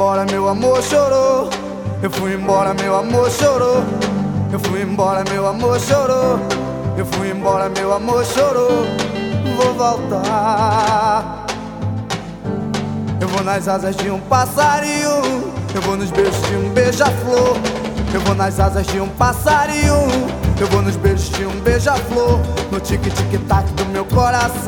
embora, meu amor chorou. Eu fui embora, meu amor chorou. Eu fui embora, meu amor chorou. Eu fui embora, meu amor chorou. Vou voltar. Eu vou nas asas de um passarinho. Eu vou nos beijos de um beija-flor. Eu vou nas asas de um passarinho. Eu vou nos beijos de um beija-flor. No tic-tic-tac do meu coração.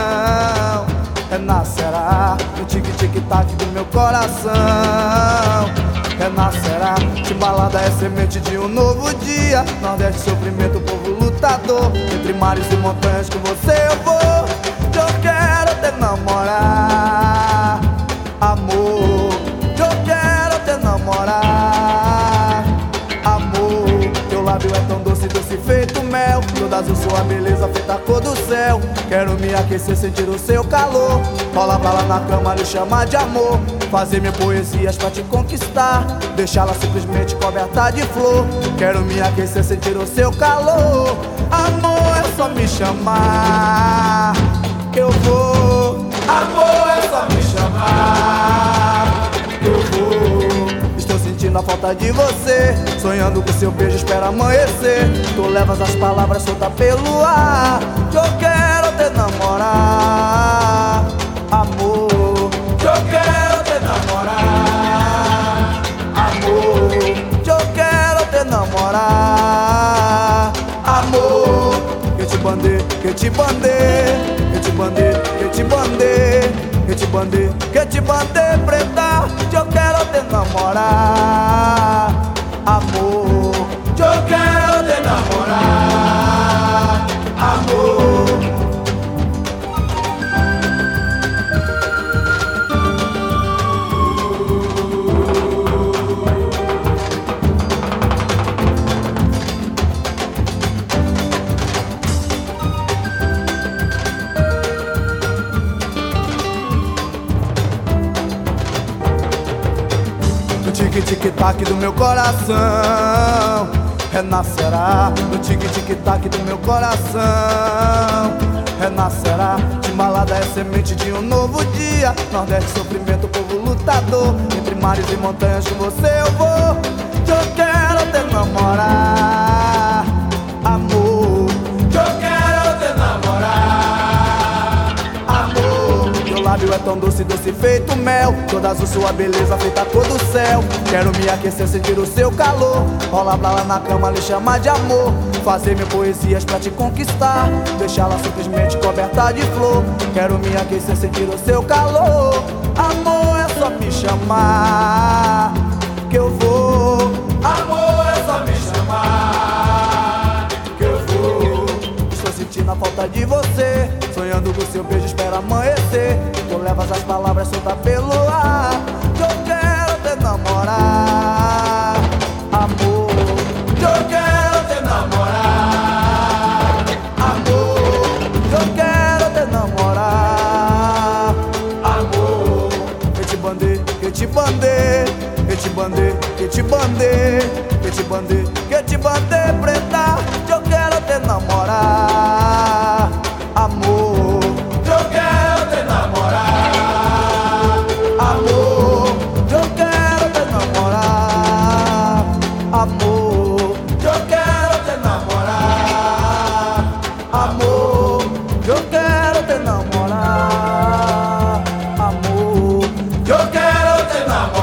Renascerá no tic-tic-tac do meu coração. Renascerá, Timbalada é semente de um novo dia. Nordeste, sofrimento, povo lutador. Entre mares e montanhas com você eu vou. Eu quero te namorar, amor. Eu quero te namorar, amor. Teu lábio é tão doce, doce feito mel. Toda azul sua beleza feita a cor do céu. Quero me aquecer, sentir o seu calor. Rola bala na cama, lhe chamar de amor. Fazer minhas poesias pra te conquistar. Deixá-la simplesmente coberta de flor. Quero me aquecer, sentir o seu calor. Amor, é só me chamar que eu vou. Amor, é só me chamar que eu vou. Estou sentindo a falta de você. Sonhando com seu beijo, espero amanhecer. Tu levas as palavras soltas pelo ar. Que eu quero te namorar, amor. Que eu quero te namorar, amor. Que eu quero te namorar, amor. Que te bandei, que te bandei. Que te bandei, que te bandei. Que te bandei, que te bandei, preta. Que eu quero te namorar, amor. Que eu quero te namorar, amor. Tic-tic-tac do meu coração. Renascerá no tic-tic-tac do meu coração. Renascerá, Timbalada é semente de um novo dia. Nordeste, sofrimento, povo lutador. Entre mares e montanhas com você eu vou. Eu quero te namorar, amor. Eu quero te namorar, amor. Teu lábio é tão doce, doce feito mel. Toda azul sua beleza feita a cor do céu. Quero me aquecer, sentir o seu calor. Rola bala na cama, lhe chamar de amor. Fazer minhas poesias pra te conquistar. Deixá-la simplesmente coberta de flor. Quero me aquecer, sentir o seu calor. Amor, é só me chamar que eu vou. Amor, é só me chamar que eu vou. Estou sentindo a falta de você. Sonhando com seu beijo, espero amanhecer. Tu levas as palavras soltas pelo ar. Eu quero te namorar, amor. Eu quero te namorar, amor. Eu quero te namorar, amor. Que te bandei, que te bandei. Que te bandei, que te bandei. Que te bandei, que te bandei, preta. Eu quero te namorar, amor. Eu quero te namorar, amor. Eu quero te namorar, amor. Eu quero te namorar, amor. Eu quero te namorar, amor. Eu quero te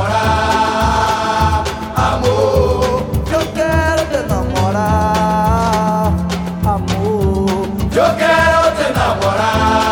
namorar, amor. Eu quero te namorar, amor. Eu quero te namorar.